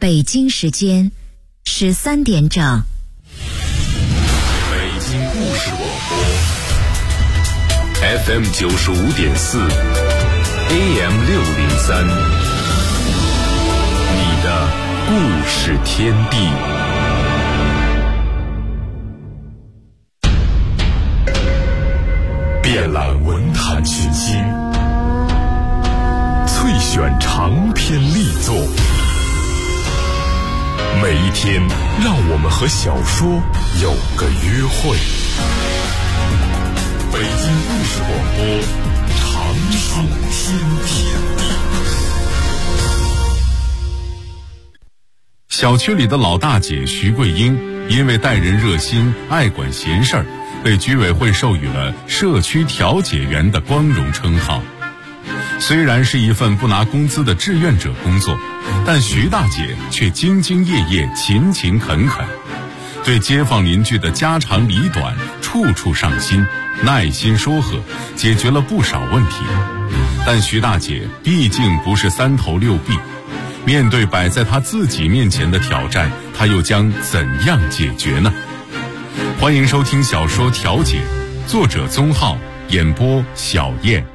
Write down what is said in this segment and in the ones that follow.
北京时间13点整。 北京故事广播 FM 95.4 AM 603，你的故事天地。遍览文坛群星，萃选长篇力作。每一天，让我们和小说有个约会。北京故事广播，长寿新天地。小区里的老大姐徐桂英，因为待人热心、爱管闲事儿，被居委会授予了社区调解员的光荣称号。虽然是一份不拿工资的志愿者工作，但徐大姐却兢兢业业、勤勤恳恳，对街坊邻居的家长里短处处上心，耐心说和，解决了不少问题。但徐大姐毕竟不是三头六臂，面对摆在她自己面前的挑战，她又将怎样解决呢？欢迎收听小说《调解》，作者宗浩，演播小燕。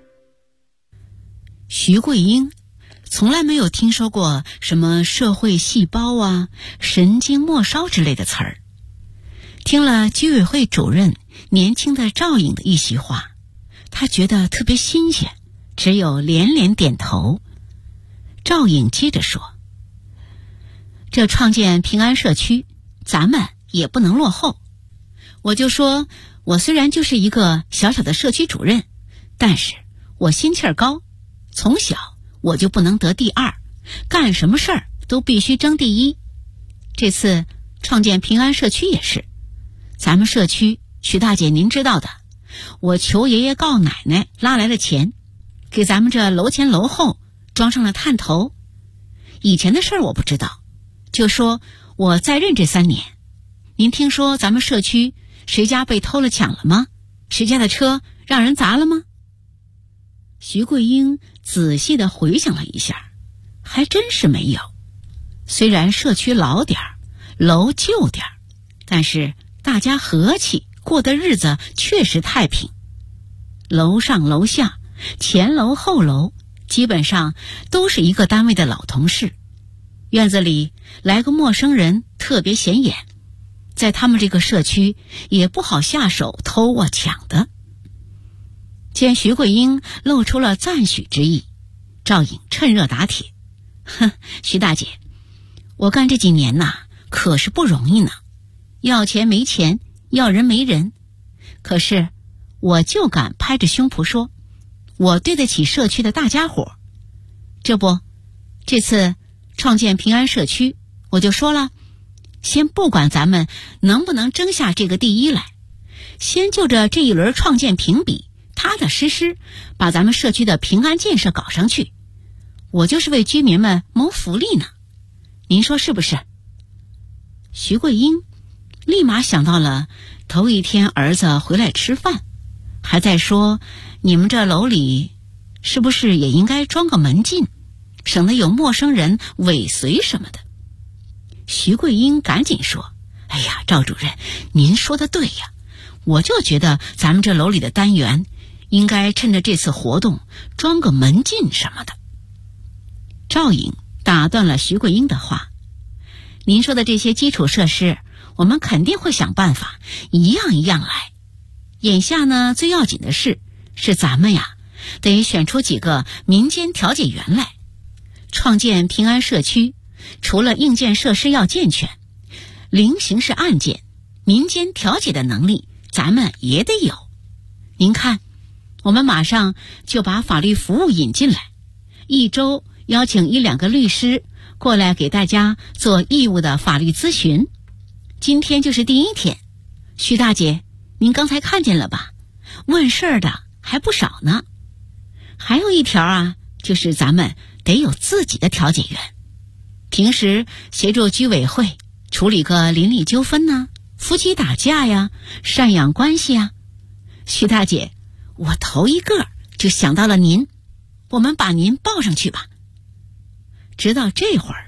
徐桂英从来没有听说过什么社会细胞啊、神经末梢之类的词儿。听了居委会主任年轻的赵颖的一席话，他觉得特别新鲜，只有连连点头。赵颖接着说，这创建平安社区，咱们也不能落后。我就说，我虽然就是一个小小的社区主任，但是我心气儿高，从小我就不能得第二，干什么事儿都必须争第一。这次创建平安社区也是，咱们社区，徐大姐您知道的，我求爷爷告奶奶拉来了钱，给咱们这楼前楼后装上了探头。以前的事儿我不知道，就说我在任这3年，您听说咱们社区谁家被偷了抢了吗？谁家的车让人砸了吗？徐桂英仔细地回想了一下，还真是没有。虽然社区老点儿，楼旧点儿，但是大家和气，过的日子确实太平。楼上楼下，前楼后楼，基本上都是一个单位的老同事。院子里来个陌生人特别显眼，在他们这个社区也不好下手偷啊抢的。见徐桂英露出了赞许之意，赵颖趁热打铁，徐大姐，我干这几年呐，可是不容易呢，要钱没钱，要人没人，可是我就敢拍着胸脯说，我对得起社区的大家伙。这不，这次创建平安社区，我就说了，先不管咱们能不能争下这个第一来，先就着这一轮创建评比，踏踏实实把咱们社区的平安建设搞上去，我就是为居民们谋福利呢，您说是不是？徐桂英立马想到了头一天儿子回来吃饭，还在说你们这楼里是不是也应该装个门禁，省得有陌生人尾随什么的。徐桂英赶紧说，哎呀，赵主任您说的对呀，我就觉得咱们这楼里的单元应该趁着这次活动装个门禁什么的。赵颖打断了徐桂英的话，您说的这些基础设施，我们肯定会想办法一样一样来。眼下呢，最要紧的是咱们呀，得选出几个民间调解员来。创建平安社区，除了硬件设施要健全，零刑事案件、民间调解的能力咱们也得有。您看，我们马上就把法律服务引进来，一周邀请1-2个律师过来给大家做义务的法律咨询。今天就是第1天，徐大姐，您刚才看见了吧？问事儿的还不少呢。还有一条啊，就是咱们得有自己的调解员，平时协助居委会处理个邻里纠纷呢，夫妻打架呀，赡养关系啊。徐大姐，我头一个就想到了您，我们把您报上去吧。直到这会儿，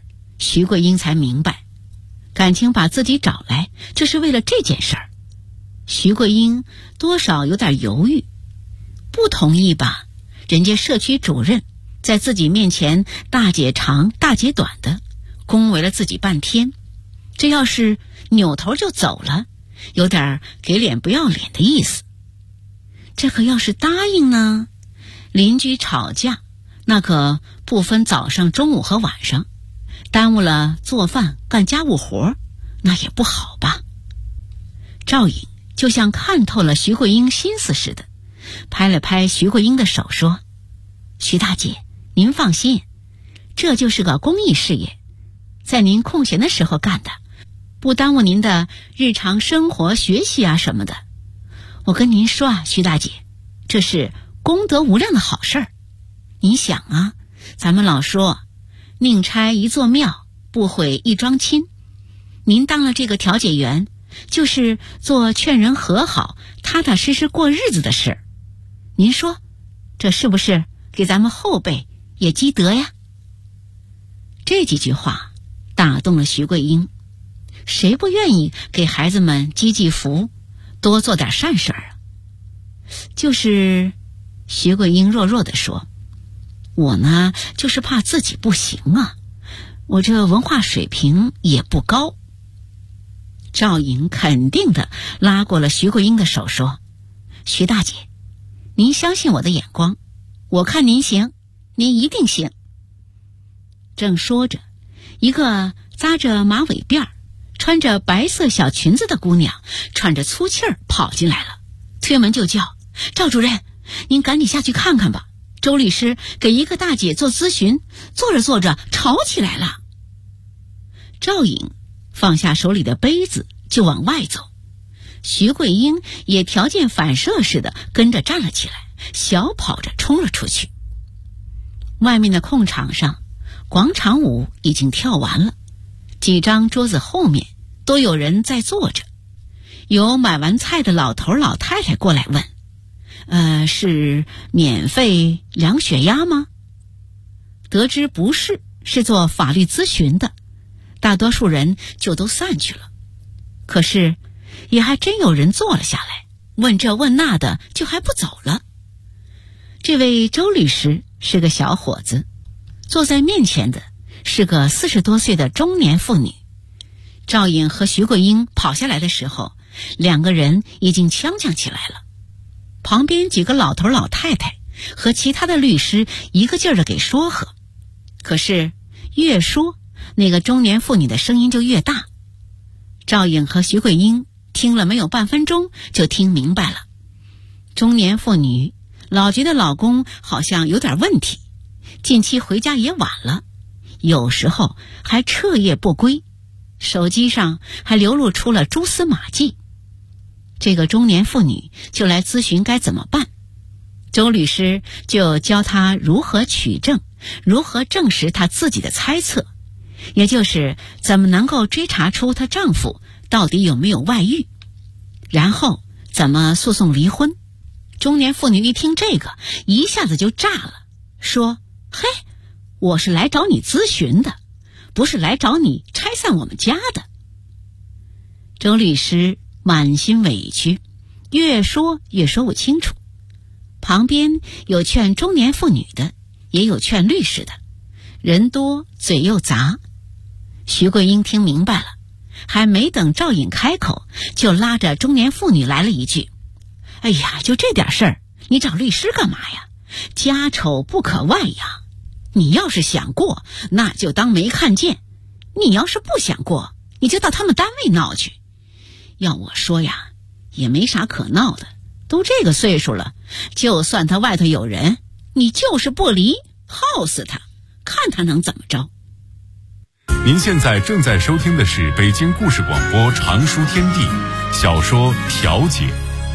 徐桂英才明白，感情把自己找来就是为了这件事儿。徐桂英多少有点犹豫，不同意吧，人家社区主任在自己面前大姐长大姐短的恭维了自己半天，这要是扭头就走了，有点给脸不要脸的意思。这可要是答应呢，邻居吵架那可不分早上中午和晚上，耽误了做饭干家务活，那也不好吧。赵颖就像看透了徐桂英心思似的，拍了拍徐桂英的手说，徐大姐您放心，这就是个公益事业，在您空闲的时候干的，不耽误您的日常生活学习啊什么的。我跟您说啊，徐大姐，这是功德无量的好事儿。你想啊，咱们老说宁拆一座庙，不毁一桩亲，您当了这个调解员，就是做劝人和好踏踏实实过日子的事儿，您说这是不是给咱们后辈也积德呀？这几句话打动了徐桂英，谁不愿意给孩子们积积福，多做点善事儿啊？就是徐桂英弱弱地说，我呢就是怕自己不行啊，我这文化水平也不高。赵颖肯定地拉过了徐桂英的手说，徐大姐，您相信我的眼光，我看您行，您一定行。正说着，一个扎着马尾辫穿着白色小裙子的姑娘喘着粗气儿跑进来了，推门就叫，赵主任，您赶紧下去看看吧，周律师给一个大姐做咨询，做着做着吵起来了。赵颖放下手里的杯子就往外走，徐桂英也条件反射似的跟着站了起来，小跑着冲了出去。外面的空场上，广场舞已经跳完了，几张桌子后面都有人在坐着，有买完菜的老头老太太过来问，是免费量血压吗？得知不是，是做法律咨询的，大多数人就都散去了。可是也还真有人坐了下来，问这问那的，就还不走了。这位周律师是个小伙子，坐在面前的是个40多岁的中年妇女。赵颖和徐桂英跑下来的时候，两个人已经呛呛起来了。旁边几个老头老太太和其他的律师一个劲儿的给说和，可是越说那个中年妇女的声音就越大。赵颖和徐桂英听了没有半分钟就听明白了，中年妇女老觉得老公好像有点问题，近期回家也晚了，有时候还彻夜不归，手机上还流露出了蛛丝马迹。这个中年妇女就来咨询该怎么办，周律师就教她如何取证，如何证实她自己的猜测，也就是怎么能够追查出她丈夫到底有没有外遇，然后怎么诉讼离婚。中年妇女一听这个，一下子就炸了，说，嘿，我是来找你咨询的，不是来找你拆散我们家的。周律师满心委屈，越说越说不清楚。旁边有劝中年妇女的，也有劝律师的，人多嘴又杂。徐桂英听明白了，还没等赵颖开口，就拉着中年妇女来了一句，哎呀，就这点事儿，你找律师干嘛呀？家丑不可外扬，你要是想过，那就当没看见，你要是不想过，你就到他们单位闹去。要我说呀，也没啥可闹的，都这个岁数了，就算他外头有人，你就是不离，耗死他，看他能怎么着。 您现在正在收听的是北京故事广播长书天地小说《调解》。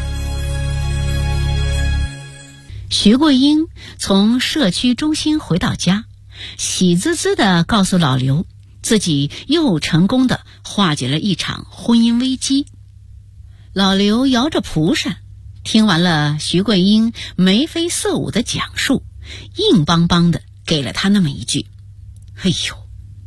徐桂英从社区中心回到家，喜滋滋地告诉老刘，自己又成功地化解了一场婚姻危机。老刘摇着蒲扇，听完了徐桂英眉飞色舞的讲述，硬邦邦地给了他那么一句，哎呦，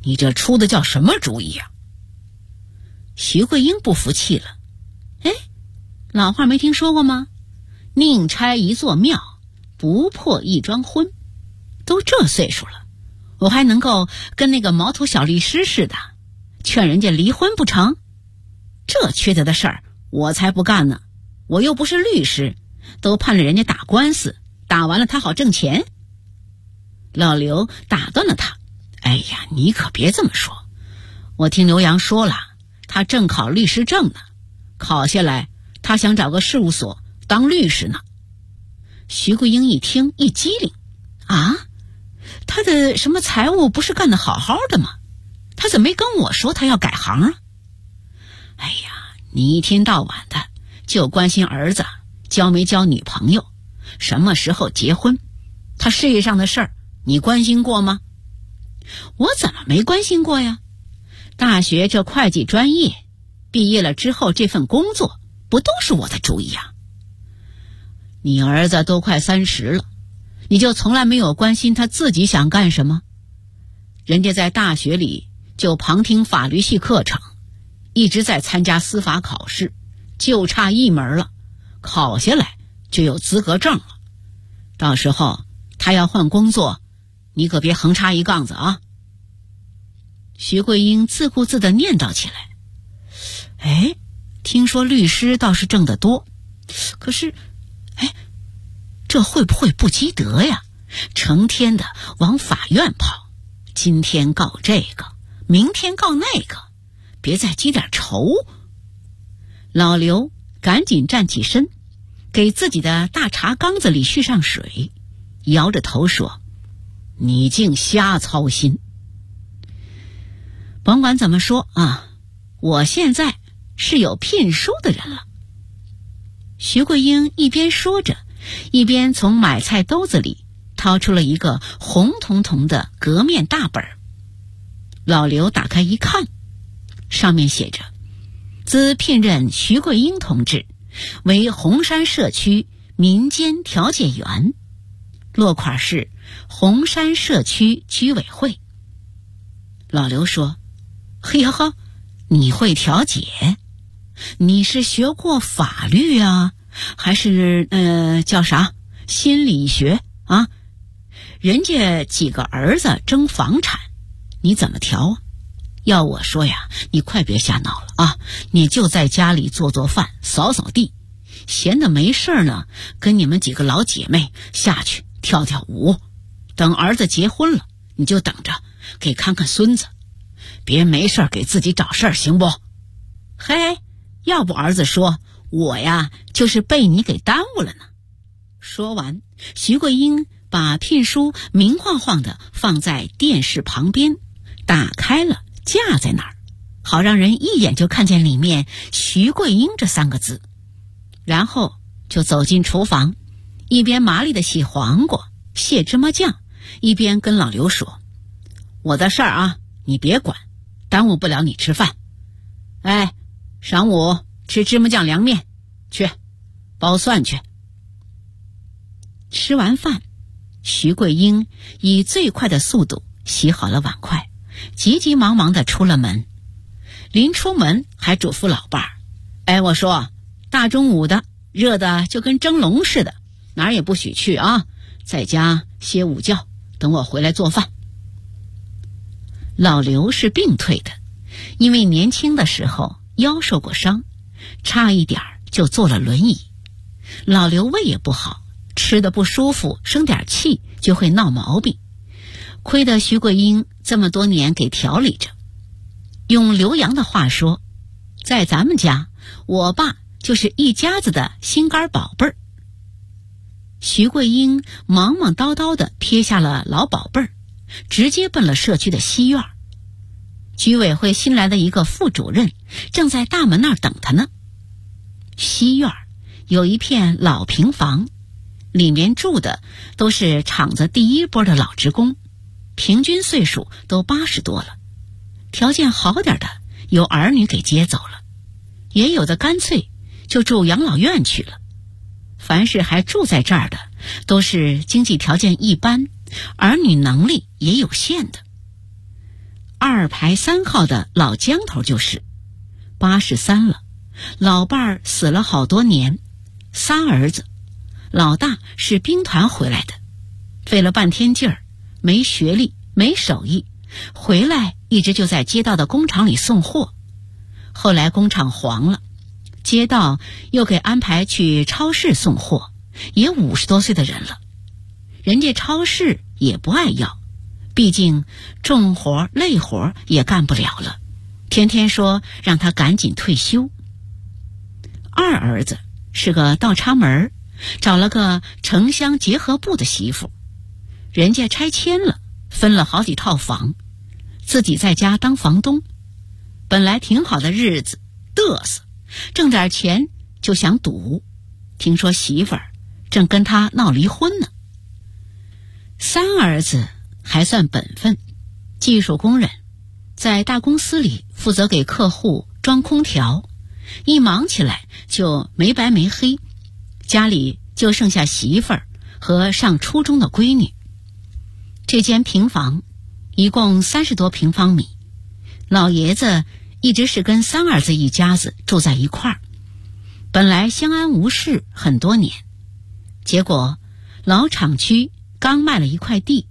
你这出的叫什么主意呀？徐桂英不服气了。哎，老话没听说过吗？宁拆一座庙，不破一桩婚。都这岁数了，我还能够跟那个毛头小律师似的，劝人家离婚不成？这缺德的事儿，我才不干呢！我又不是律师，都盼着人家打官司，打完了他好挣钱。老刘打断了他。哎呀，你可别这么说，我听刘洋说了，他正考律师证呢，考下来他想找个事务所当律师呢。徐桂英一听一激灵，啊，他的什么财务不是干得好好的吗？他怎么没跟我说他要改行啊？哎呀，你一天到晚的就关心儿子交没交女朋友，什么时候结婚，他事业上的事儿你关心过吗？我怎么没关心过呀？大学这会计专业毕业了之后，这份工作不都是我的主意啊？你儿子都快30了，你就从来没有关心他自己想干什么？人家在大学里就旁听法律系课程，一直在参加司法考试，就差一门了，考下来就有资格证了。到时候他要换工作，你可别横插一杠子啊！徐桂英自顾自地念叨起来。哎，听说律师倒是挣得多，可是，这会不会不积德呀？成天的往法院跑，今天告这个，明天告那个，别再积点仇。老刘赶紧站起身，给自己的大茶缸子里续上水，摇着头说：你净瞎操心。甭管怎么说啊，我现在是有聘书的人了。徐桂英一边说着，一边从买菜兜子里掏出了一个红彤彤的革面大本。老刘打开一看，上面写着：兹聘任徐桂英同志为红山社区民间调解员，落款是红山社区居委会。老刘说：嘿呀呵，你会调解？你是学过法律啊，还是叫啥心理学啊？人家几个儿子争房产，你怎么调啊？要我说呀，你快别瞎闹了啊！你就在家里做做饭，扫扫地，闲的没事呢，跟你们几个老姐妹下去跳跳舞。等儿子结婚了，你就等着给看看孙子，别没事给自己找事儿，行不？嘿，要不儿子说我呀就是被你给耽误了呢。说完，徐桂英把聘书明晃晃的放在电视旁边，打开了架在那儿，好让人一眼就看见里面徐桂英这3个字。然后就走进厨房，一边麻利的洗黄瓜卸芝麻酱，一边跟老刘说：我的事儿啊你别管，耽误不了你吃饭。晌午吃芝麻酱凉面去，剥蒜去。吃完饭，徐桂英以最快的速度洗好了碗筷，急急忙忙地出了门。临出门还嘱咐老伴儿：我说大中午的热的就跟蒸笼似的，哪儿也不许去啊，在家歇午觉，等我回来做饭。老刘是病退的，因为年轻的时候腰受过伤，差一点就坐了轮椅。老刘胃也不好，吃的不舒服，生点气就会闹毛病，亏得徐桂英这么多年给调理着。用刘洋的话说，在咱们家，我爸就是一家子的心肝宝贝儿。徐桂英忙忙叨叨地撇下了老宝贝儿，直接奔了社区的西院。居委会新来的一个副主任正在大门那儿等他呢。西院有一片老平房，里面住的都是厂子第一波的老职工，平均岁数都80多了。条件好点的有儿女给接走了，也有的干脆就住养老院去了。凡是还住在这儿的，都是经济条件一般，儿女能力也有限的。 2排3号的老江头就是83了，老伴儿死了好多年，3儿子，老大是兵团回来的，费了半天劲儿，没学历没手艺，回来一直就在街道的工厂里送货，后来工厂黄了，街道又给安排去超市送货，也50多岁的人了，人家超市也不爱要，毕竟重活累活也干不了了，天天说让他赶紧退休。2儿子是个倒插门，找了个城乡结合部的媳妇，人家拆迁了，分了好几套房，自己在家当房东，本来挺好的日子，嘚瑟，挣点钱就想赌，听说媳妇儿正跟他闹离婚呢。3儿子还算本分，技术工人，在大公司里负责给客户装空调，一忙起来就没白没黑，家里就剩下媳妇儿和上初中的闺女。这间平房一共30多平方米，老爷子一直是跟3儿子一家子住在一块儿，本来相安无事很多年，结果老厂区刚卖了一块地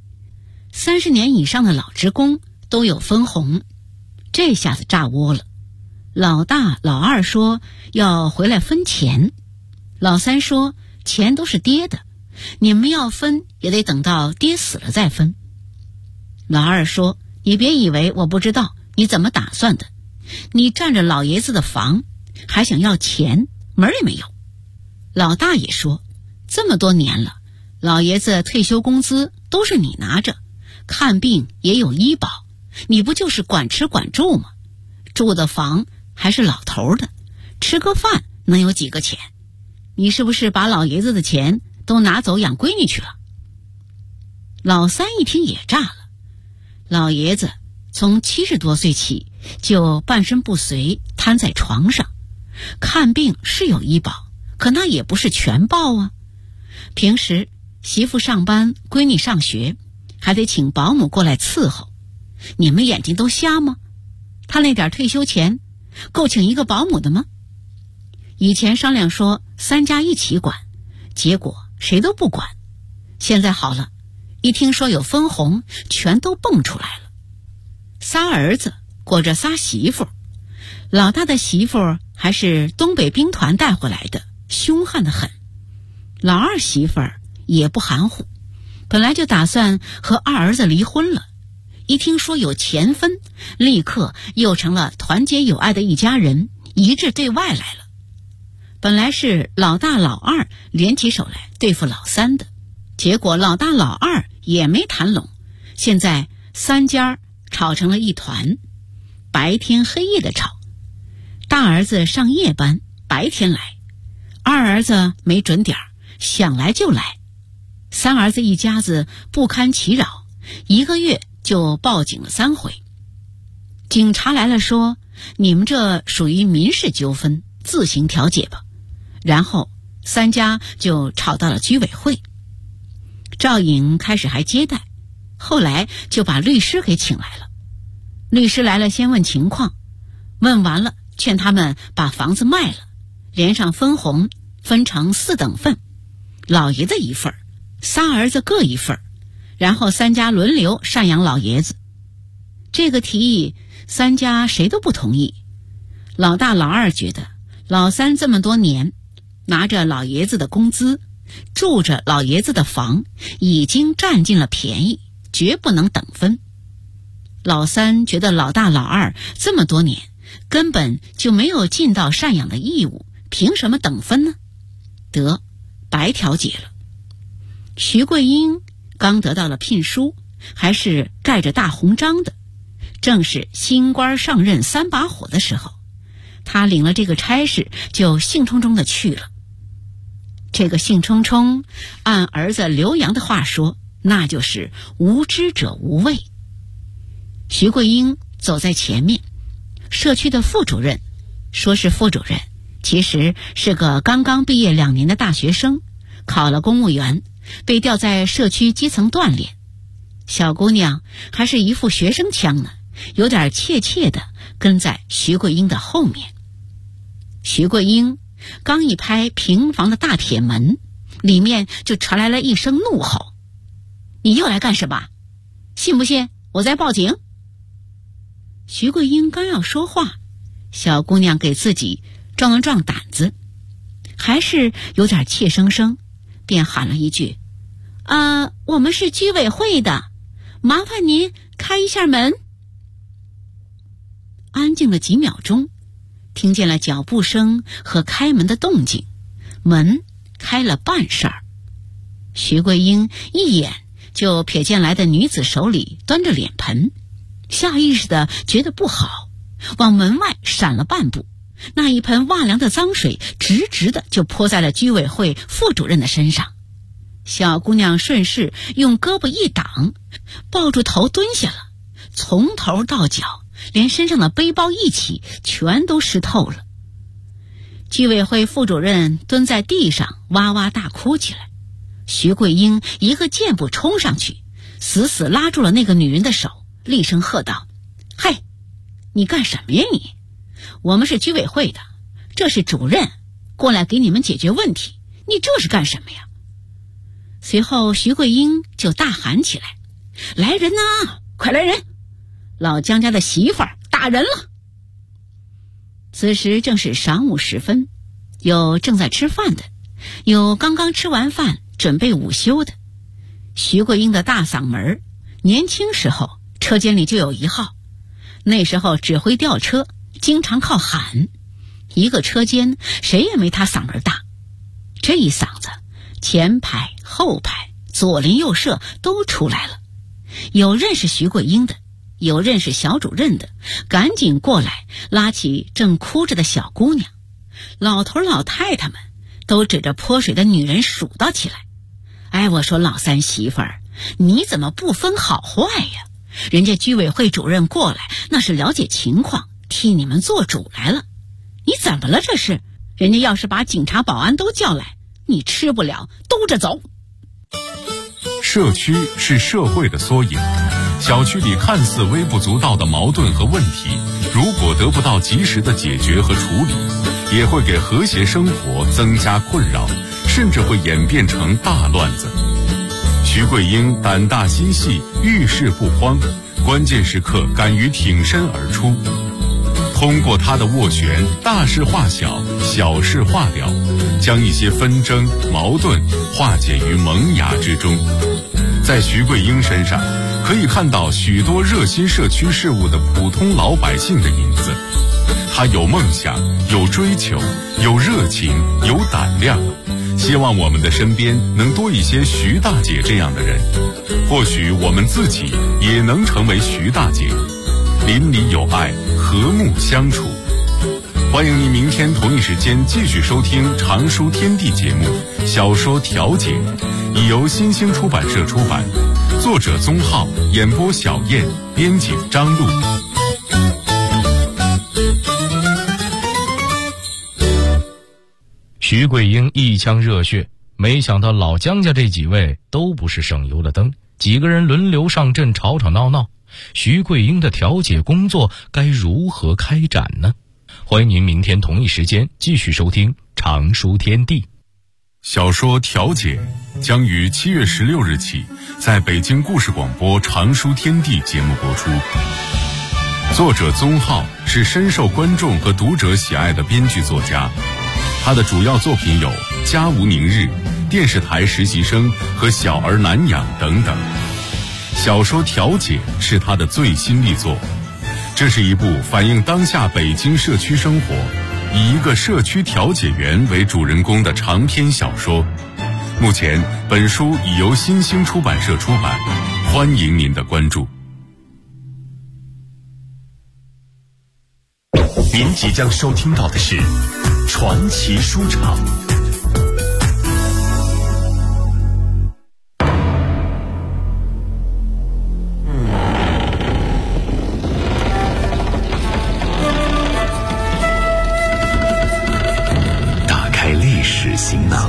，30年以上的老职工都有分红，这下子炸窝了。老大老二说要回来分钱，老三说钱都是爹的，你们要分也得等到爹死了再分。老二说，你别以为我不知道你怎么打算的，你占着老爷子的房还想要钱，门儿也没有。老大也说，这么多年了，老爷子退休工资都是你拿着，看病也有医保，你不就是管吃管住吗？住的房还是老头的，吃个饭能有几个钱？你是不是把老爷子的钱都拿走养闺女去了？老三一听也炸了，老爷子从70多岁起就半身不遂，瘫在床上，看病是有医保，可那也不是全报啊。平时媳妇上班，闺女上学，还得请保姆过来伺候，你们眼睛都瞎吗？他那点退休钱够请一个保姆的吗？以前商量说3家一起管，结果谁都不管，现在好了，一听说有分红，全都蹦出来了。仨儿子裹着仨媳妇，老大的媳妇还是东北兵团带回来的，凶悍得很。老二媳妇儿也不含糊，本来就打算和二儿子离婚了，一听说有钱分，立刻又成了团结友爱的一家人，一致对外来了。本来是老大老二联起手来对付老三的，结果老大老二也没谈拢，现在3家吵成了一团，白天黑夜的吵。大儿子上夜班，白天来，二儿子没准点，想来就来。3儿子一家子不堪其扰，1个月就报警了3回。警察来了说，你们这属于民事纠纷，自行调解吧。然后3家就吵到了居委会。赵颖开始还接待，后来就把律师给请来了。律师来了先问情况，问完了劝他们把房子卖了，连上分红分成4等份，老爷子1份，3儿子各1份，然后3家轮流赡养老爷子。这个提议3家谁都不同意。老大老二觉得老三这么多年拿着老爷子的工资，住着老爷子的房，已经占尽了便宜，绝不能等分。老三觉得老大老二这么多年根本就没有尽到赡养的义务，凭什么等分呢？得，白调解了。徐桂英刚得到了聘书，还是盖着大红章的，正是新官上任3把火的时候，他领了这个差事就兴冲冲的去了。这个兴冲冲，按儿子刘洋的话说，那就是无知者无畏。徐桂英走在前面，社区的副主任，说是副主任，其实是个刚刚毕业2年的大学生，考了公务员，被调在社区基层锻炼。小姑娘还是一副学生腔呢， 有点怯怯地跟在徐桂英的后面。徐桂英刚一拍平房的大铁门，里面就传来了一声怒吼：“你又来干什么？信不信我再报警？”徐桂英刚要说话，小姑娘给自己壮了壮胆子，还是有点怯生生，便喊了一句：“我们是居委会的，麻烦您开一下门。”安静了几秒钟，听见了脚步声和开门的动静，门开了半扇儿。徐桂英一眼就瞥见来的女子手里端着脸盆，下意识地觉得不好，往门外闪了半步，那一盆瓦凉的脏水直直的就泼在了居委会副主任的身上。小姑娘顺势用胳膊一挡，抱住头蹲下了，从头到脚连身上的背包一起全都湿透了。居委会副主任蹲在地上哇哇大哭起来。徐桂英一个箭步冲上去，死死拉住了那个女人的手，厉声喝道：“嘿，你干什么呀你？我们是居委会的，这是主任过来给你们解决问题，你这是干什么呀？”随后徐桂英就大喊起来：“来人呐，快来人！老姜家的媳妇儿打人了！”此时正是晌午时分，有正在吃饭的，有刚刚吃完饭准备午休的。徐桂英的大嗓门，年轻时候车间里就有一号，那时候指挥吊车经常靠喊，一个车间谁也没他嗓门大。这一嗓子，前排后排左邻右舍都出来了，有认识徐桂英的，有认识小主任的，赶紧过来拉起正哭着的小姑娘。老头老太太们都指着泼水的女人数到起来：“哎，我说老三媳妇儿，你怎么不分好坏呀？人家居委会主任过来那是了解情况，替你们做主来了，你怎么了这是？人家要是把警察保安都叫来，你吃不了兜着走。” 社区是社会的缩影，小区里看似微不足道的矛盾和问题，如果得不到及时的解决和处理，也会给和谐生活增加困扰，甚至会演变成大乱子。徐桂英胆大心细，遇事不慌，关键时刻敢于挺身而出。通过她的斡旋，大事化小，小事化了，将一些纷争矛盾化解于萌芽之中。在徐桂英身上可以看到许多热心社区事务的普通老百姓的影子。她有梦想，有追求，有热情，有胆量。希望我们的身边能多一些徐大姐这样的人，或许我们自己也能成为徐大姐，邻里有爱，和睦相处。欢迎您明天同一时间继续收听《常书天地》节目《小说调解》，已由新兴出版社出版，作者宗浩，演播小燕，编辑张璐。 徐桂英一腔热血，没想到老姜家这几位都不是省油的灯，几个人轮流上阵吵吵闹闹，徐桂英的调解工作该如何开展呢？欢迎您明天同一时间继续收听《常书天地》。 小说调解将于7月16日起在北京故事广播《常书天地》节目播出。作者宗浩是深受观众和读者喜爱的编剧作家，他的主要作品有《家无宁日》、电视台实习生和小儿难养等等。小说调解是他的最新力作，这是一部反映当下北京社区生活，以一个社区调解员为主人公的长篇小说。目前本书已由新兴出版社出版，欢迎您的关注。 您即将收听到的是传奇书场。打开历史行囊，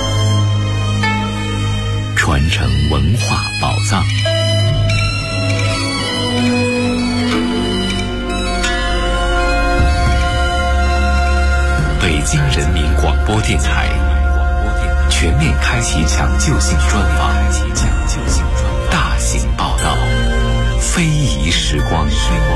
传承文化宝藏。 京人民广播电台全面开启抢救性专访，大型报道，非遗时光。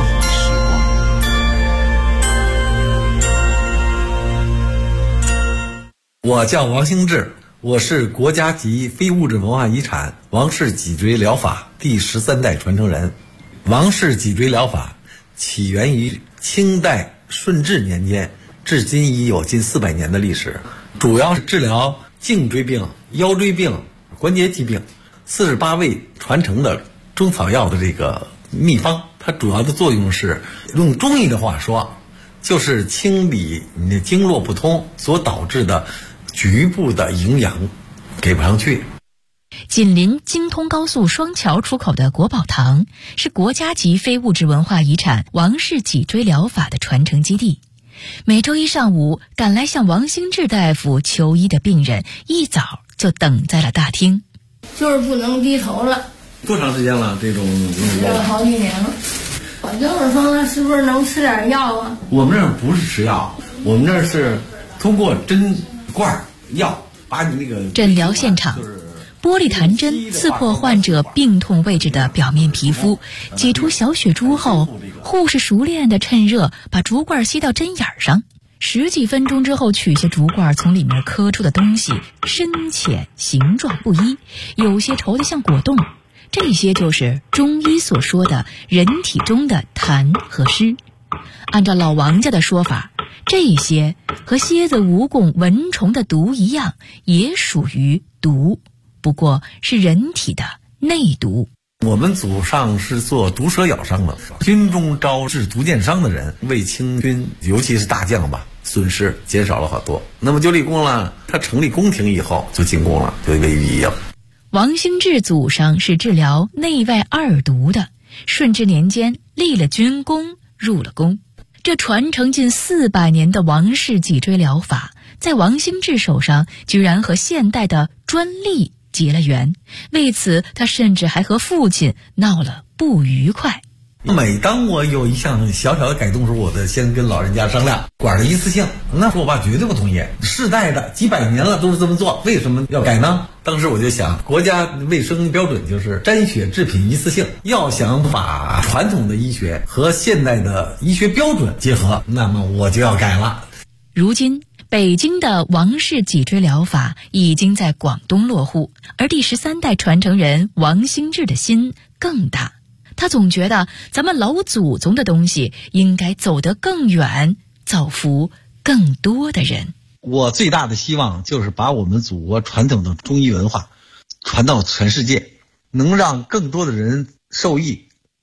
我叫王兴志，我是国家级非物质文化遗产王氏脊椎疗法第13代传承人。王氏脊椎疗法起源于清代顺治年间，至今已有近400年的历史，主要是治疗颈椎病、腰椎病、关节疾病，48味传承的中草药的这个秘方。它主要的作用是，用中医的话说，就是清理你的经络不通所导致的局部的营养给不上去。 紧邻京通高速双桥出口的国宝堂是国家级非物质文化遗产王氏脊椎疗法的传承基地。每周一上午，赶来向王兴志大夫求医的病人一早就等在了大厅。 就是不能低头了。 多长时间了？这种有好几年了。我就是说，是不是能吃点药啊？ 我们这儿不是吃药，我们这儿是通过针管药把你那个诊疗现场。玻璃弹针刺破患者病痛位置的表面皮肤，挤出小血珠后，护士熟练地趁热把竹罐吸到针眼上。10几分钟之后，取下竹罐，从里面磕出的东西深浅形状不一，有些稠得像果冻。这些就是中医所说的人体中的痰和湿。按照老王家的说法，这些和蝎子、蜈蚣、蚊虫的毒一样，也属于毒，不过是人体的内毒。 我们祖上是做毒蛇咬伤的，军中招致毒箭伤的人，为清军尤其是大将吧，损失减少了好多。那么就立功了，他成立宫廷以后就进宫了，就为御医了。 王兴志祖上是治疗内外2毒的，顺治年间立了军功，入了宫。这传承近400年的王氏脊椎疗法，在王兴志手上居然和现代的专利结了缘，为此他甚至还和父亲闹了不愉快。 每当我有一项小小的改动时，我得先跟老人家商量，管的一次性。那我爸绝对不同意，世代的几百年了都是这么做，为什么要改呢？当时我就想，国家卫生标准就是沾血制品一次性，要想把传统的医学和现代的医学标准结合，那么我就要改了。 如今北京的王氏脊椎疗法已经在广东落户，而第13代传承人王兴志的心更大。他总觉得咱们老祖宗的东西应该走得更远，造福更多的人。 我最大的希望就是把我们祖国传统的中医文化传到全世界，能让更多的人受益。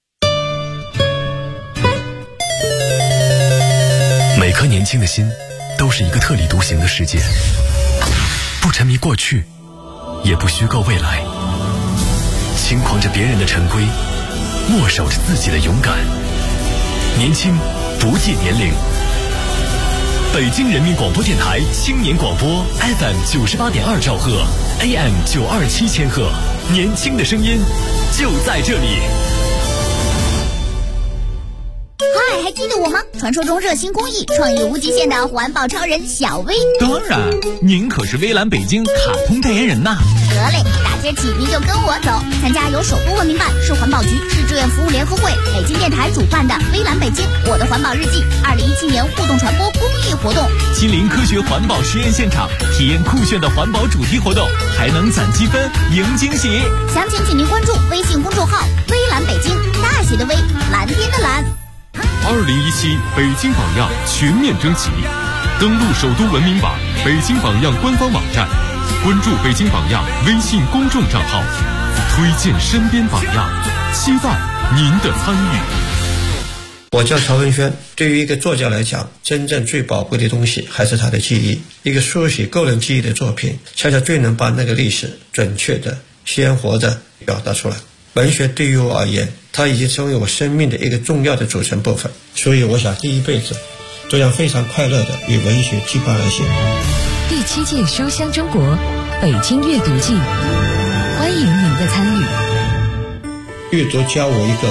每颗年轻的心都是一个特立独行的世界，不沉迷过去，也不虚构未来，轻狂着别人的陈规，默守着自己的勇敢。年轻不计年龄。北京人民广播电台青年广播 FM 98.2兆赫 AM 927千赫，年轻的声音就在这里。 嗨，还记得我吗？传说中热心公益、创意无极限的环保超人小薇。 当然，您可是微蓝北京卡通代言人呐。 得嘞，大街起您就跟我走，参加由首都文明办、市环保局、市志愿服务联合会、北京电台主办的微蓝北京我的环保日记2017年互动传播公益活动， 亲临科学环保实验现场，体验酷炫的环保主题活动，还能攒积分赢惊喜。 详情请您关注微信公众号微蓝北京，大写的微，蓝天的蓝。 2017北京榜样全面征集，登录首都文明榜、北京榜样官方网站，关注北京榜样微信公众账号，推荐身边榜样，期待您的参与。 我叫曹文轩。对于一个作家来讲，真正最宝贵的东西还是他的记忆。一个书写个人记忆的作品，恰恰最能把那个历史准确的、鲜活的表达出来。文学对于我而言，它已经成为我生命的一个重要的组成部分，所以我想第一辈子都要非常快乐的与文学羁绊而行。 第7届书香中国北京阅读季，欢迎您的参与。 阅读教我一个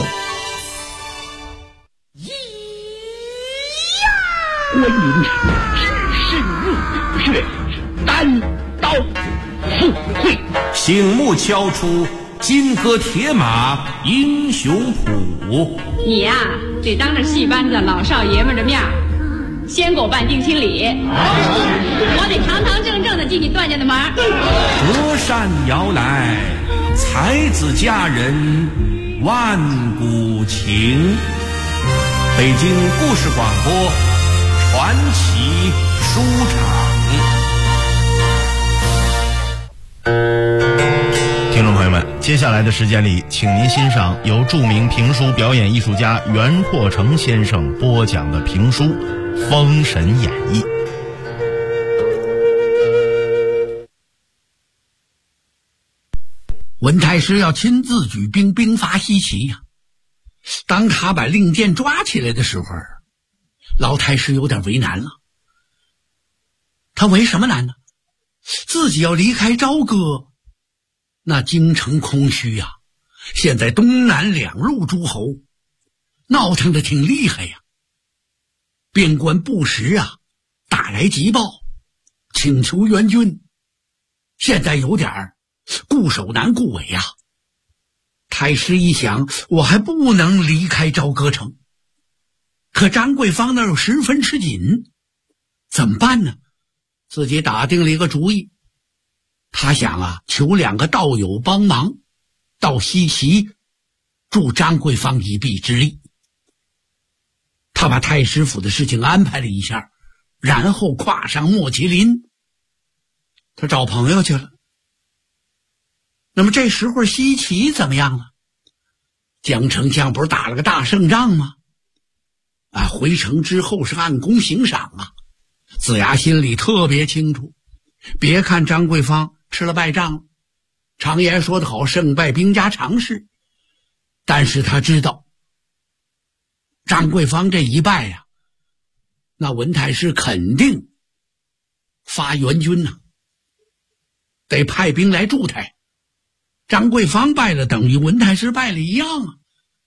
关于知识热血，单刀赴会。 醒目敲出金戈铁马英雄谱。 你呀，得当着戏班子老少爷们的面先给我办定亲礼，我得堂堂正正的进你段家的门。 隔山遥来，才子佳人万古情。北京故事广播传奇书场。 听众朋友们，接下来的时间里，请您欣赏由著名评书表演艺术家袁阔成先生播讲的评书《封神演义》。 文太师要亲自举兵兵伐西岐呀。当他把令箭抓起来的时候，老太师有点为难了。他为什么难呢？自己要离开朝歌，那京城空虚呀，现在东南两路诸侯闹腾的挺厉害呀。边关不时啊打来急报，请求援军，现在有点固守难固稳呀。太师一想，我还不能离开朝歌城，可张桂芳那儿又十分吃紧，怎么办呢？自己打定了一个主意，他想啊，求2个道友帮忙，到西岐助张桂芳一臂之力。他把太师府的事情安排了一下，然后跨上莫麒麟，他找朋友去了。那么这时候西岐怎么样了？江丞相不是打了个大胜仗吗？回城之后是按功行赏啊。子牙心里特别清楚，别看张桂芳吃了败仗，常言说得好，胜败兵家常事，但是他知道张桂芳这一败呀，那文太师肯定发援军呐，得派兵来助他。张桂芳败了，等于文太师败了一样啊。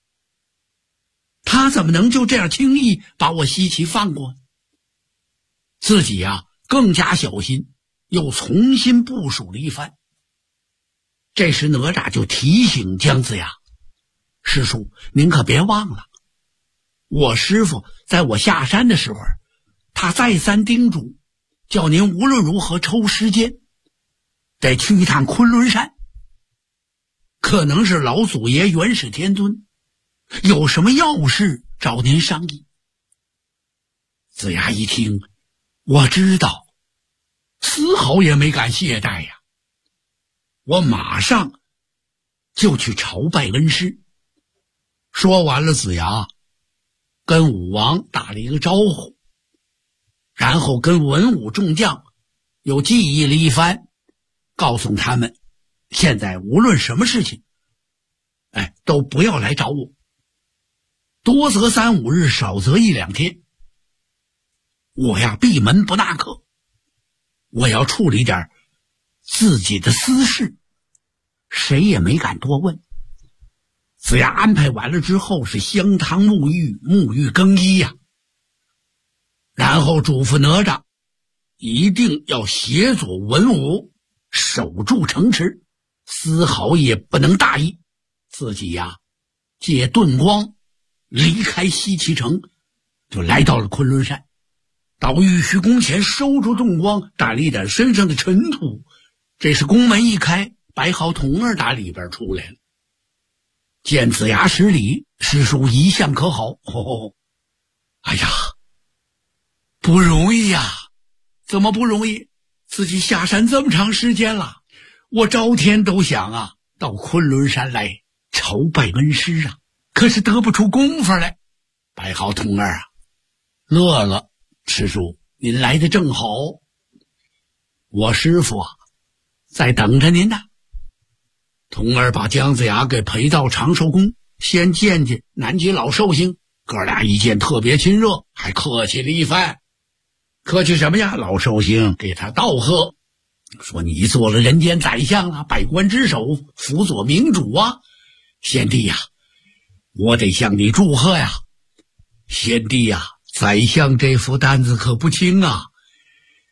他怎么能就这样轻易把我西岐放过？自己呀更加小心，又重新部署了一番。这时哪吒就提醒姜子牙：“师叔，您可别忘了，我师父在我下山的时候，他再三叮嘱，叫您无论如何抽时间，得去一趟昆仑山。可能是老祖爷元始天尊有什么要事找您商议。”子牙一听，我知道，丝毫也没敢懈怠呀。我马上就去朝拜恩师。说完了，子牙跟武王打了一个招呼，然后跟文武众将又记忆了一番，告诉他们现在无论什么事情，都不要来找我，多则3、5日，少则1、2天。我呀闭门不纳客，我要处理点自己的私事，谁也没敢多问。子牙安排完了之后，是香汤沐浴更衣呀，然后嘱咐哪吒一定要协佐文武，守住城池，丝毫也不能大意。自己呀借遁光离开西岐城，就来到了昆仑山，到玉虚宫前收住遁光，掸了一点身上的尘土。这时宫门一开，白毫童儿打里边出来了，见子牙施礼：“师叔一向可好？”哎呀，不容易呀！怎么不容易？自己下山这么长时间了，我朝天都想啊到昆仑山来朝拜恩师啊，可是得不出功夫来。白毫童儿啊乐了：“师叔您来的正好，我师父啊在等着您呢。”童儿把姜子牙给陪到长寿宫，先见见南极老寿星，哥俩一见特别亲热，还客气了一番。客气什么呀？老寿星给他道贺，说：“你做了人间宰相啊，百官之首，辅佐明主啊，先帝呀，我得向你祝贺呀。先帝呀，宰相这副担子可不轻啊，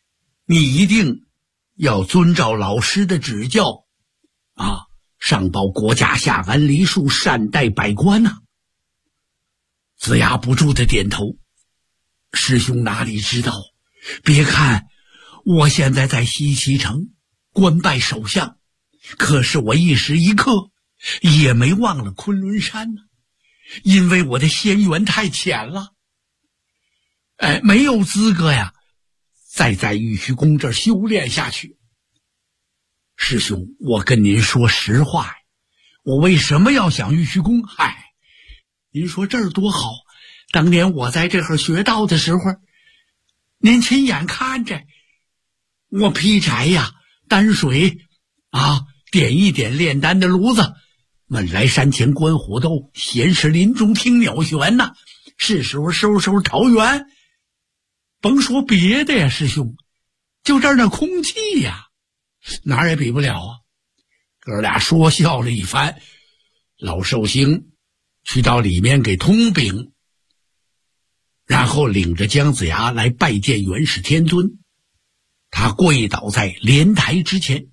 你一定要遵照老师的指教啊，上报国家，下安梨树，善待百官呐。子牙不住的点头。师兄哪里知道，别看我现在在西岐城官拜首相，可是我一时一刻也没忘了昆仑山呢，因为我的仙缘太浅了，没有资格呀再在玉虚宫这儿修炼下去。师兄，我跟您说实话呀，我为什么要想玉虚宫？您说这儿多好，当年我在这儿学道的时候，您亲眼看着我劈柴呀，担水啊，点一点炼丹的炉子，问来山前观虎斗，闲时林中听鸟旋呐，是时候收拾桃园。甭说别的呀，师兄，就这儿那空气呀，哪儿也比不了啊。哥俩说笑了一番，老寿星去到里面给通禀，然后领着姜子牙来拜见元始天尊。他跪倒在莲台之前，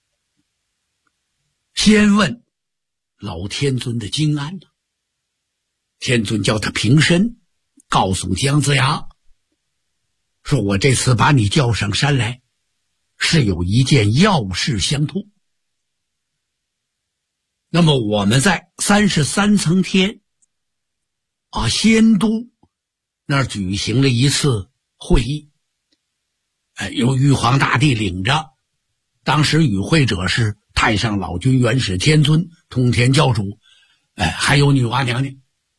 先问老天尊的金安。天尊叫他平身，告诉姜子牙说，我这次把你叫上山来，是有一件要事相托。那么我们在33层天仙都那儿举行了一次会议，由玉皇大帝领着，当时与会者是太上老君、元始天尊、通天教主，还有女娲娘娘，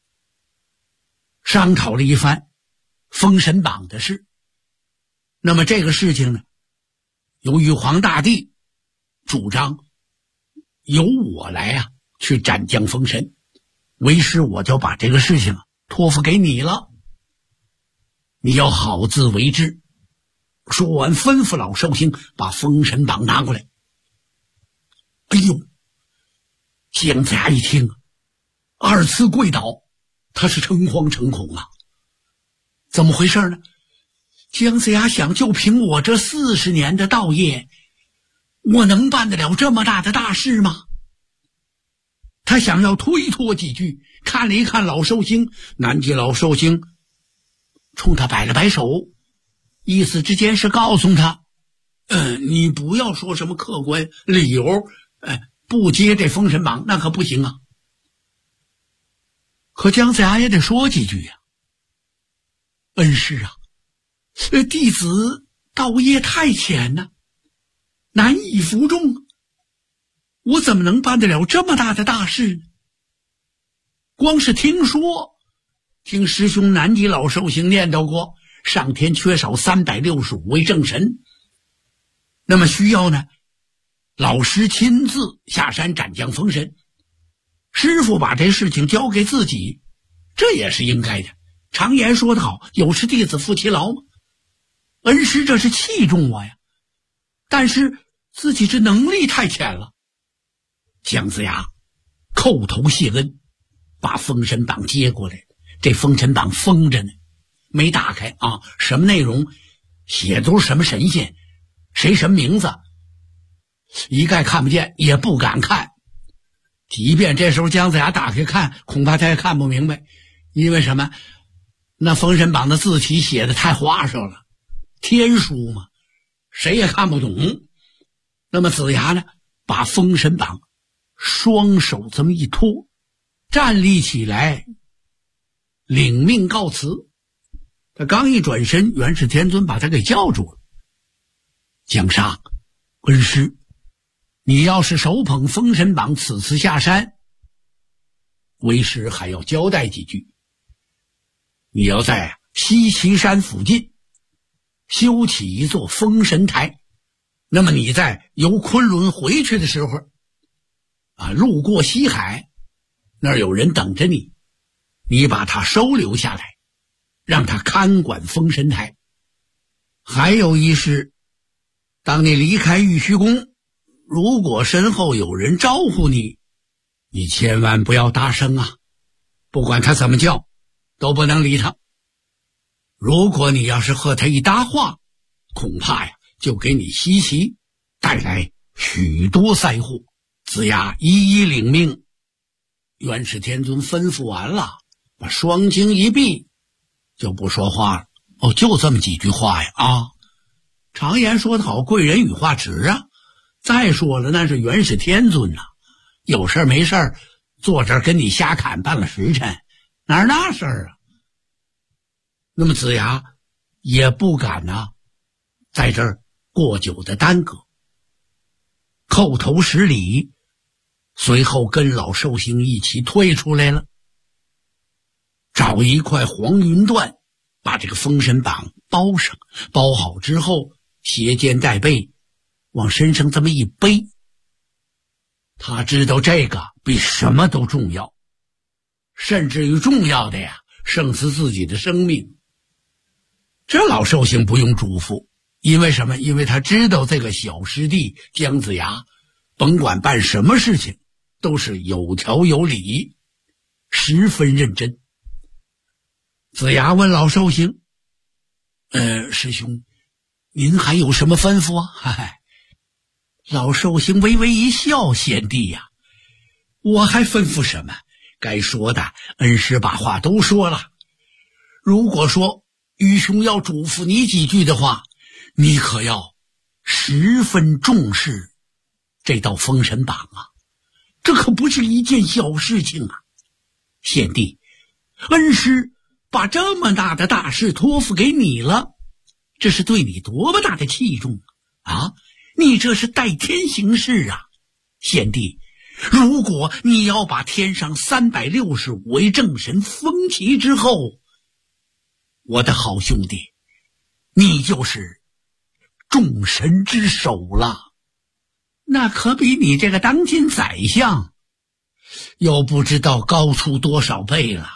商讨了一番封神榜的事。那么这个事情呢，由玉皇大帝主张由我来去斩将封神，为师我就把这个事情托付给你了，你要好自为之。说完吩咐老寿星把封神榜拿过来。哎呦，姜子牙一听二次跪倒，他是诚惶诚恐啊。怎么回事呢？姜子牙想，就凭我这40年的道业，我能办得了这么大的大事吗？他想要推脱几句，看了一看老寿星，南极老寿星冲他摆了摆手，意思之间是告诉他，你不要说什么客观理由，不接这封神榜那可不行啊。可姜子牙也得说几句呀。恩师啊，弟子道业太浅呐，难以服众，我怎么能办得了这么大的大事呢？光是听师兄南极老寿星念叨过，上天缺少365位正神，那么需要呢老师亲自下山斩将封神，师父把这事情交给自己，这也是应该的。常言说得好，有失弟子负其劳嘛。恩师这是器重我呀，但是自己这能力太浅了。姜子牙叩头谢恩，把封神榜接过来。这封神榜封着呢，没打开啊，什么内容写都是什么神仙，谁什么名字，一概看不见，也不敢看。即便这时候姜子牙打开看，恐怕他也看不明白，因为什么？那封神榜的字体写的太花哨了，天书嘛，谁也看不懂。那么子牙呢，把封神榜双手这么一托，站立起来，领命告辞。他刚一转身，元始天尊把他给叫住了。姜尚，恩师，你要是手捧封神榜此次下山，为师还要交代几句。你要在西岐山附近修起一座封神台，那么你在由昆仑回去的时候路过西海，那儿有人等着你，你把他收留下来，让他看管封神台。还有一事，当你离开玉虚宫，如果身后有人招呼你，你千万不要大声啊，不管他怎么叫都不能理他。如果你要是和他一搭话，恐怕就给你西岐带来许多灾祸。子牙一一领命，元始天尊吩咐完了，把双睛一闭，就不说话了。哦，就这么几句话呀啊！常言说得好，贵人语化迟啊。再说了，那是元始天尊呐，有事没事坐这儿跟你瞎侃半个时辰，哪儿那事儿啊？那么子牙也不敢在这儿过久的耽搁，叩头施礼，随后跟老寿星一起退出来了，找一块黄云缎，把这个封神榜包上，包好之后斜肩带背，往身上这么一背。他知道这个比什么都重要，甚至于重要的呀，胜似自己的生命。这老寿星不用嘱咐，因为什么？因为他知道这个小师弟姜子牙，甭管办什么事情，都是有条有理，十分认真。子牙问老寿星：“师兄，您还有什么吩咐啊？”嗨，老寿星微微一笑：“贤弟呀，我还吩咐什么？该说的恩师把话都说了。如果说愚兄要嘱咐你几句的话，你可要十分重视这道封神榜啊，这可不是一件小事情啊。贤弟，恩师把这么大的大事托付给你了，这是对你多么大的器重啊！你这是代天行事啊！贤弟，如果你要把天上365位正神封齐之后，我的好兄弟，你就是众神之首了，那可比你这个当今宰相又不知道高出多少倍了。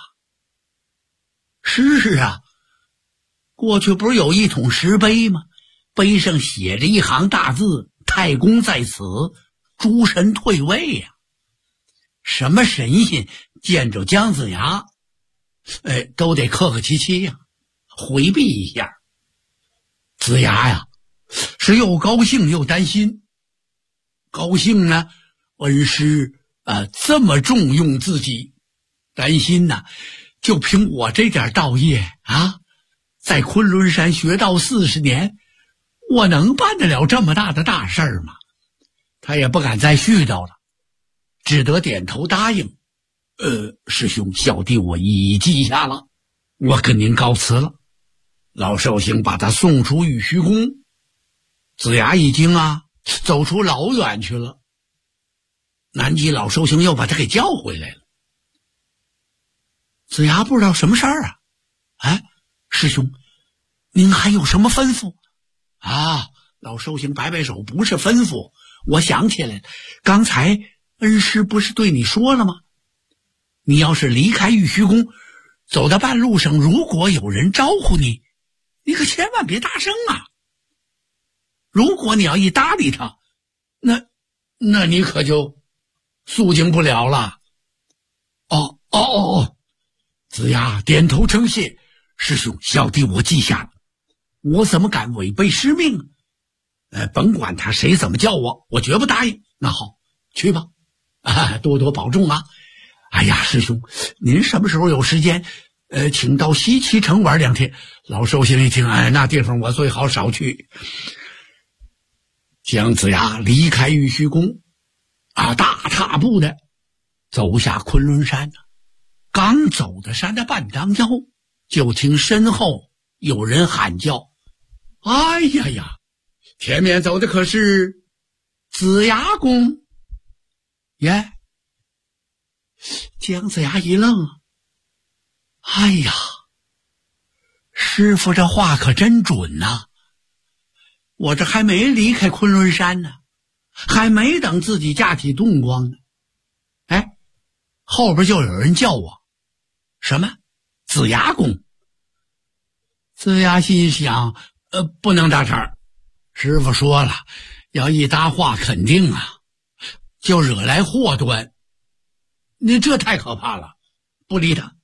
是啊，过去不是有一桶石碑吗？碑上写着一行大字：太公在此，诸神退位呀。什么神仙见着姜子牙都得客客气气呀，回避一下。子牙呀是又高兴又担心。高兴呢，恩师这么重用自己；担心呢，就凭我这点道业啊，在昆仑山学道40年，我能办得了这么大的大事儿吗？他也不敢再絮叨了，只得点头答应。师兄，小弟我已记下了，我跟您告辞了。老寿星把他送出玉虚宫，子牙一惊走出老远去了。南极老寿星又把他给叫回来了。子牙不知道什么事儿师兄，您还有什么吩咐啊？老寿星摆摆手：“不是吩咐，我想起来了，刚才恩师不是对你说了吗？你要是离开玉虚宫，走到半路上，如果有人招呼你，你可千万别大声啊！如果你要一搭理他，那你可就肃静不了了。”哦，子牙点头称谢：“师兄，小弟我记下了，我怎么敢违背师命？甭管他谁怎么叫我绝不答应。那好，去吧，多多保重啊！哎呀，师兄，您什么时候有时间，请到西岐城玩2天。”老寿星一听，那地方我最好少去。姜子牙离开玉虚宫，大踏步的走下昆仑山。刚走到山的半当腰，就听身后有人喊叫：“哎呀呀，前面走的可是子牙公耶！”姜子牙一愣，哎呀，师傅这话可真准呐！我这还没离开昆仑山呢，还没等自己驾起动光呢，后边就有人叫我，什么子牙公。子牙心想，不能搭茬，师傅说了，要一搭话肯定就惹来祸端，你这太可怕了，不理他。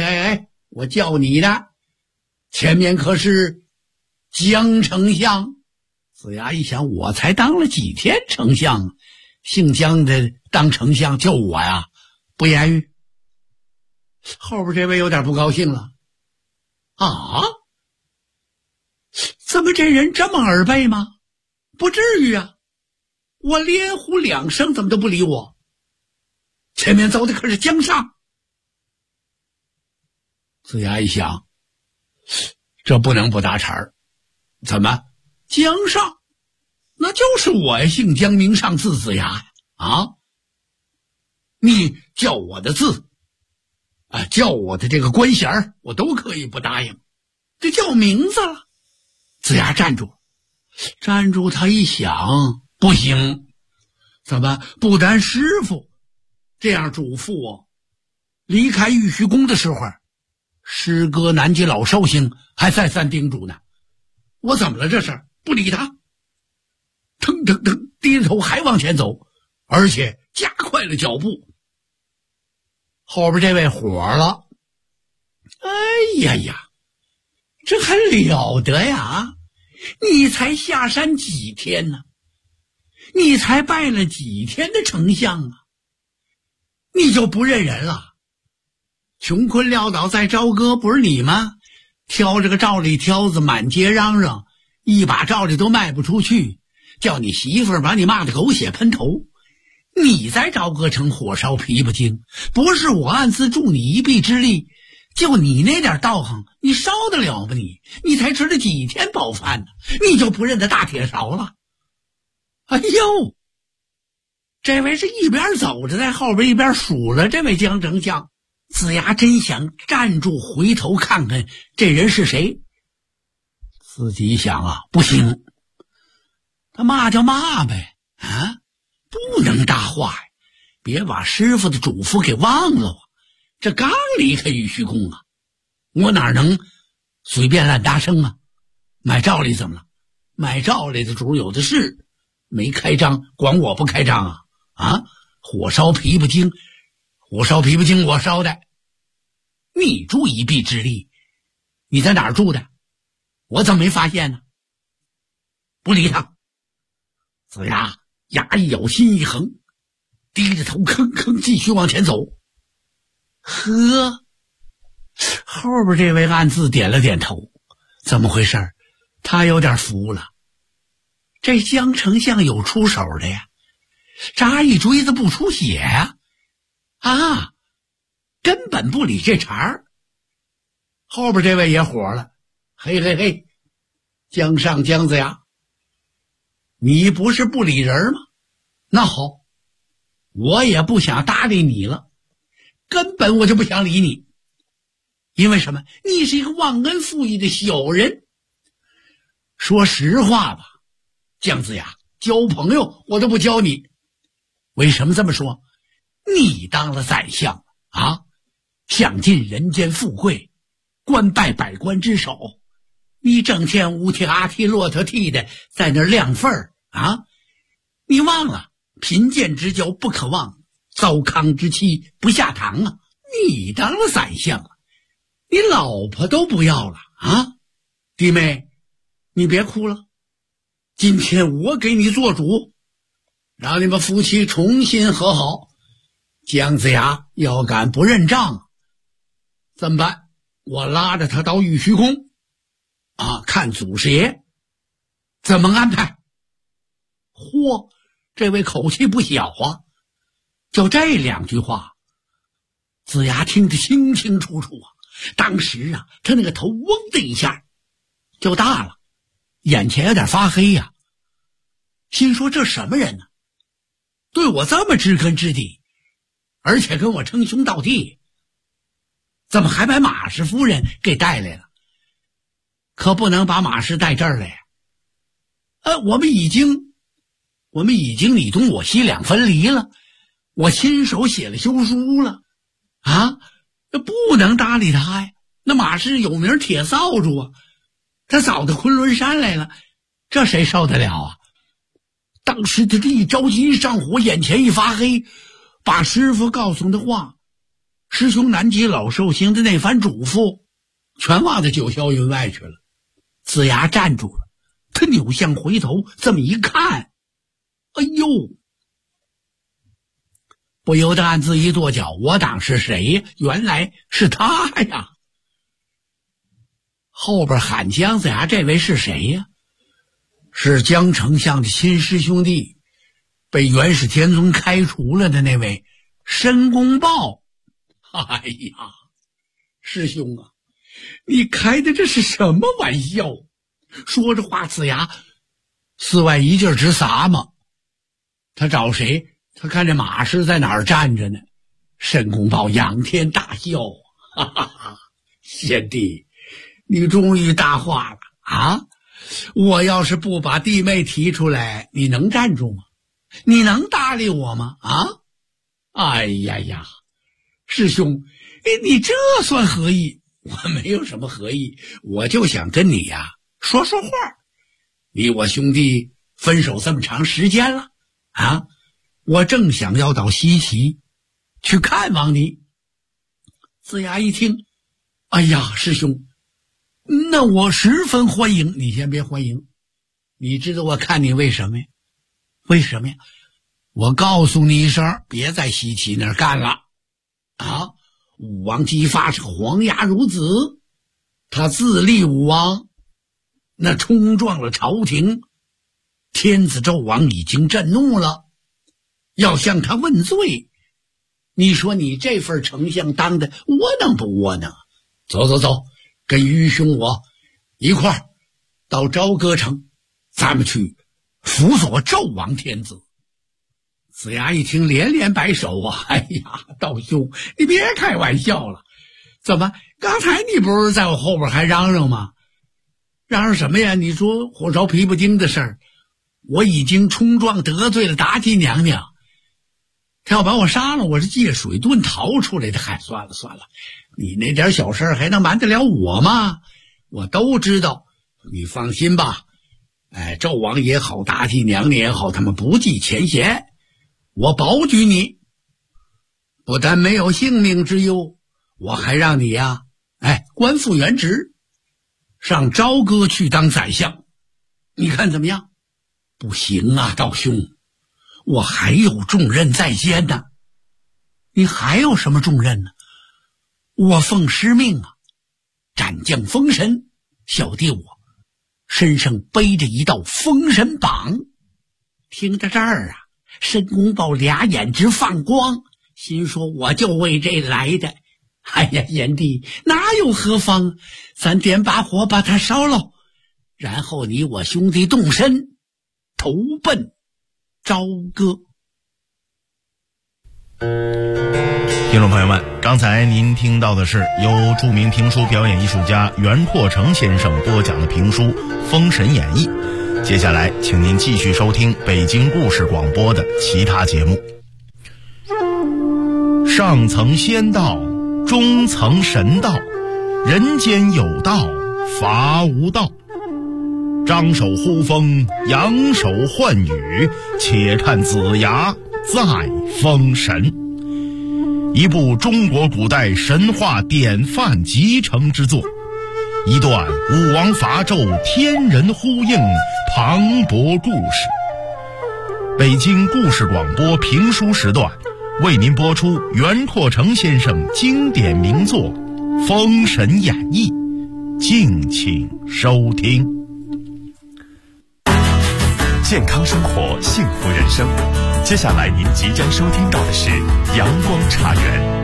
我叫你的，前面可是姜丞相子牙一想，我才当了几天丞相，姓姜的当丞相就我呀，不言语。后边这位有点不高兴了，啊，怎么这人这么耳背吗？不至于啊，我连呼2声怎么都不理我，前面走的可是姜尚。子牙一想，这不能不搭茬儿，怎么姜尚那就是我呀，姓姜名尚字子牙呀！啊，你叫我的字啊，叫我的这个官衔我都可以不答应，这叫名字了。子牙站住，他一想，不行，怎么不但师傅这样嘱咐我，离开玉虚宫的时候，师哥南极老寿星还再三叮嘱呢。我怎么了？这是不理他，腾腾腾低着头还往前走，而且加快了脚步。后边这位火了，哎呀呀，这还了得呀！你才下山几天呢？你才拜了几天的丞相啊？你就不认人了？穷困潦倒在朝歌，不是你吗？挑着个照例挑子满街嚷嚷，一把照例都卖不出去，叫你媳妇儿把你骂得狗血喷头。你在朝歌城火烧琵琶精，不是我暗自助你一臂之力，就你那点道行，你烧得了吗你才吃了几天饱饭呢，你就不认得大铁勺了？哎呦，这位是一边走着在后边一边数了这位姜丞相。子牙真想站住回头看看这人是谁，自己一想啊，不行，他骂就骂呗，啊，不能大话呀，别把师傅的嘱咐给忘了啊。这刚离开玉虚宫啊，我哪能随便乱搭声啊？买照例怎么了？买照例的主有的是，没开张管我不开张啊？啊，火烧琵琶精，我烧的。你助一臂之力，你在哪儿住的？我怎么没发现呢？不理他。子牙牙一咬，心一横，低着头吭吭继续往前走。呵，后边这位暗自点了点头，怎么回事？他有点服了。这姜丞相有出手的呀，扎一锥子不出血呀，啊，根本不理这茬儿。后边这位也火了，嘿嘿嘿，姜尚姜子牙，你不是不理人吗？那好，我也不想搭理你了，根本我就不想理你。因为什么？你是一个忘恩负义的小人。说实话吧，姜子牙，交朋友我都不交你。为什么这么说？你当了宰相啊，享尽人间富贵，官拜百官之首，你整天乌踢阿踢骆驼踢的在那儿亮份儿啊！你忘了贫贱之交不可忘，糟糠之妻不下堂啊！你当了宰相了，你老婆都不要了啊！弟妹，你别哭了，今天我给你做主，让你们夫妻重新和好。姜子牙要敢不认账，怎么办？我拉着他到玉虚宫啊，看祖师爷怎么安排。嚯，这位口气不小啊！就这2句话，子牙听得清清楚楚啊。当时啊，他那个头嗡的一下就大了，眼前有点发黑呀，心说这什么人呢？对我这么知根知底，而且跟我称兄道弟，怎么还把马氏夫人给带来了？可不能把马氏带这儿来呀！我们已经你东我西2分离了，我亲手写了休书了啊，不能搭理他呀。那马氏有名铁扫帚啊，他早到昆仑山来了，这谁受得了啊？当时他这一着急一上火，眼前一发黑，把师傅告诉的话，师兄南极老寿星的那番嘱咐全忘在九霄云外去了。子牙站住了， 他扭向回头，这么一看，哎呦，不由得暗自一跺脚，我当是谁呀？原来是他呀！后边喊姜子牙这位是谁呀？是姜丞相的亲师兄弟，被元始天尊开除了的那位申公豹。哎呀，师兄啊，你开的这是什么玩笑？说着话，呲牙四外一劲直撒嘛。他找谁？他看这马师在哪儿站着呢？申公豹仰天大笑，哈哈哈！贤弟，你终于大话了啊！我要是不把弟妹提出来，你能站住吗？你能搭理我吗？啊！哎呀呀，师兄，你这算何意？我没有什么何意，我就想跟你呀说说话。你我兄弟分手这么长时间了啊，我正想要到西岐去看望你。子牙一听，哎呀，师兄，那我十分欢迎。你先别欢迎，你知道我看你为什么呀？为什么呀？我告诉你一声，别在西岐那儿干了啊！武王姬发是黄牙孺子，他自立武王，那冲撞了朝廷，天子纣王已经震怒了，要向他问罪。你说你这份丞相当的窝囊不窝囊？走走走，跟愚兄我一块儿到朝歌城，咱们去辅佐纣王天子。子牙一听连连摆手啊，哎呀，道兄你别开玩笑了，怎么刚才你不是在我后边还嚷嚷吗？嚷嚷什么呀？你说火烧琵琶精的事儿，我已经冲撞得罪了妲己娘娘，他要把我杀了，我是借水遁逃出来的。嗨，算了算了，你那点小事还能瞒得了我吗？我都知道，你放心吧。哎，纣王也好，妲己娘娘也好，他们不计前嫌，我保举你，不但没有性命之忧，我还让你呀，官复原职，上朝歌去当宰相，你看怎么样？不行啊，道兄，我还有重任在肩呢。你还有什么重任呢？我奉师命啊，斩将封神，小弟我身上背着一道封神榜。听到这儿啊，申公豹俩眼直放光，心说我就为这来的。哎呀，贤弟哪有何妨，咱点把火把它烧了，然后你我兄弟动身投奔朝歌。 听众朋友们，刚才您听到的是由著名评书表演艺术家袁阔成先生播讲的评书《封神演义》。接下来请您继续收听北京故事广播的其他节目。上层仙道，中层神道，人间有道，伐无道。张手呼风，扬手唤雨，且看子牙再封神。一部中国古代神话典范集成之作，一段武王伐纣天人呼应磅礴故事。北京故事广播评书时段为您播出袁阔成先生经典名作《封神演义》，敬请收听。 健康生活，幸福人生。接下来您即将收听到的是阳光茶园。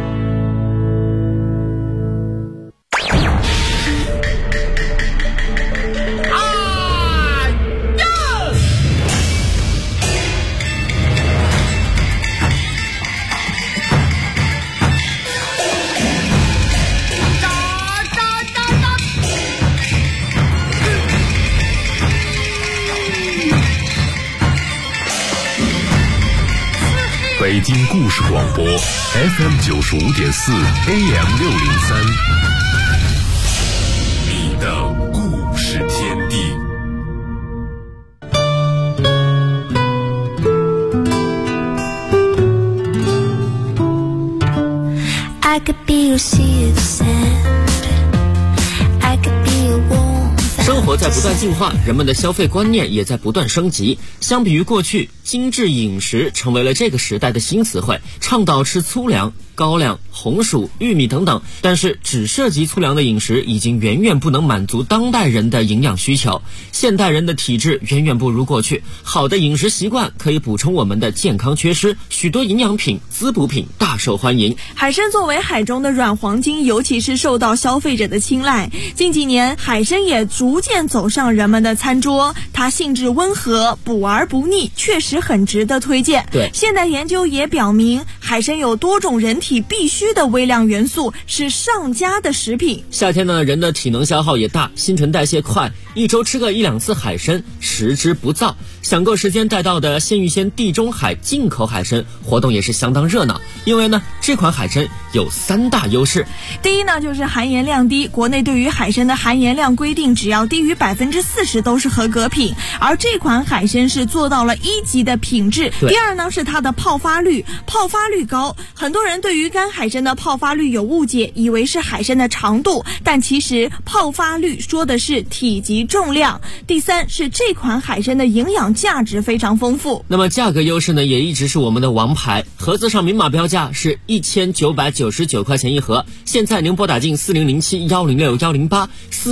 北京故事广播 FM 95.4 AM 603，你的故事天地。 I could be your sea of sand, I could be your warmth 生活在不断进化，人们的消费观念也在不断升级。相比于过去，精致饮食成为了这个时代的新词汇，倡导吃粗粮、高粱、红薯、玉米等等。但是只涉及粗粮的饮食已经远远不能满足当代人的营养需求。现代人的体质远远不如过去，好的饮食习惯可以补充我们的健康缺失，许多营养品、滋补品大受欢迎。 海参作为海中的软黄金，尤其是受到消费者的青睐。近几年，海参也逐渐走上人们的餐桌，它性质温和，补而不腻，确实很值得推荐。 对， 现代研究也表明，海参有多种人体必需的微量元素，是上佳的食品。 夏天呢，人的体能消耗也大，新陈代谢快，一周吃个1-2次海参，食之不燥。想购时间带到的鲜芋仙地中海进口海参活动也是相当热闹，因为呢，这款海参有3大优势。 第一呢，就是含盐量低，国内对于海参的含盐量规定，只要低于40%都是合格品，而这款海参是做到了1级的品质。第二呢，是它的泡发率高，很多人对于干海参的泡发率有误解，以为是海参的长度，但其实泡发率说的是体积重量。第三是这款海参的营养价值非常丰富。 那么价格优势呢，也一直是我们的王牌，盒子上明码标价是1999块钱一盒，现在您拨打进4007-106-108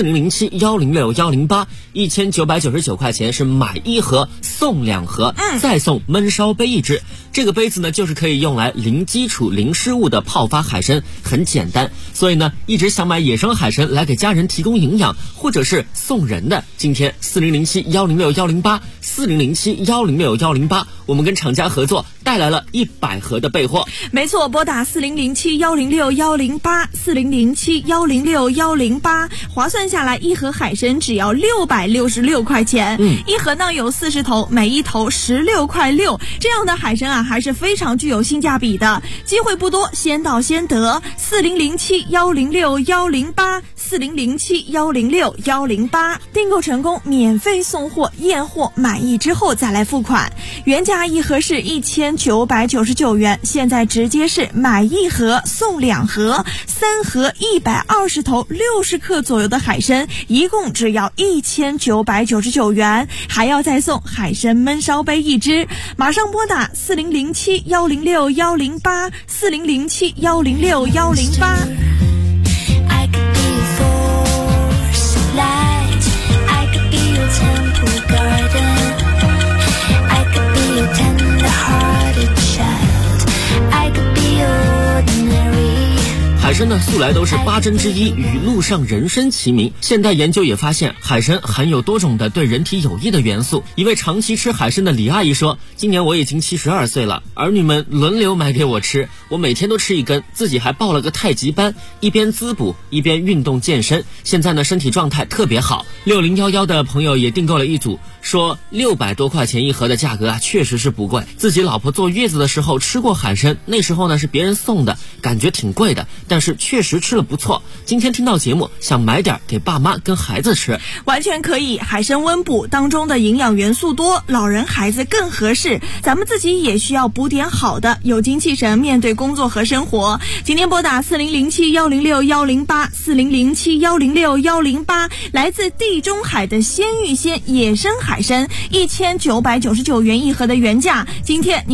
4007-106-108，1999块钱是买1盒送2盒，再送焖烧杯1只。这个杯子呢，就是可以用来零基础零失误的泡发海参，很简单。所以呢，一直想买野生海参来给家人提供营养，或者是送人的，今天4007-106-108 4007-106-108，我们跟厂家合作带来了100盒的备货。 没错，拨打4007-106-108 4007-106-108，划算下来1盒海参只要666块钱。一盒呢有40头，每一头16块6，这样的海参啊还是非常具有性价比的。机会不多，先到先得。4007-106-108 4007-106-108，订购成功免费送货，验货满意之后再来付款。原价1盒是1999元，现在直接是买1盒送2盒，3盒120头60克左右的海参，一共只要1999元，还要再送海参焖烧杯1只。马上拨打4007-106-108 4007-106-108。 海参呢，素来都是8珍之一，与陆上人参齐名。现代研究也发现，海参含有多种的对人体有益的元素。一位长期吃海参的李阿姨说，今年我已经72岁了，儿女们轮流买给我吃，我每天都吃1根，自己还报了个太极班，一边滋补一边运动健身，现在呢身体状态特别好。6011的朋友也订购了1组，说600多块钱1盒的价格啊，确实是不贵。自己老婆坐月子的时候吃过海参，那时候呢是别人送的，感觉挺贵的，但是确实吃了不错。今天听到节目，想买点给爸妈跟孩子吃， 完全可以。海参温补，当中的营养元素多，老人孩子更合适。咱们自己也需要补点好的，有精气神面对工作和生活。今天拨打4007-106-108 4007-106-108，来自地中海的鲜芋仙野生海参，1999元1盒的原价，今天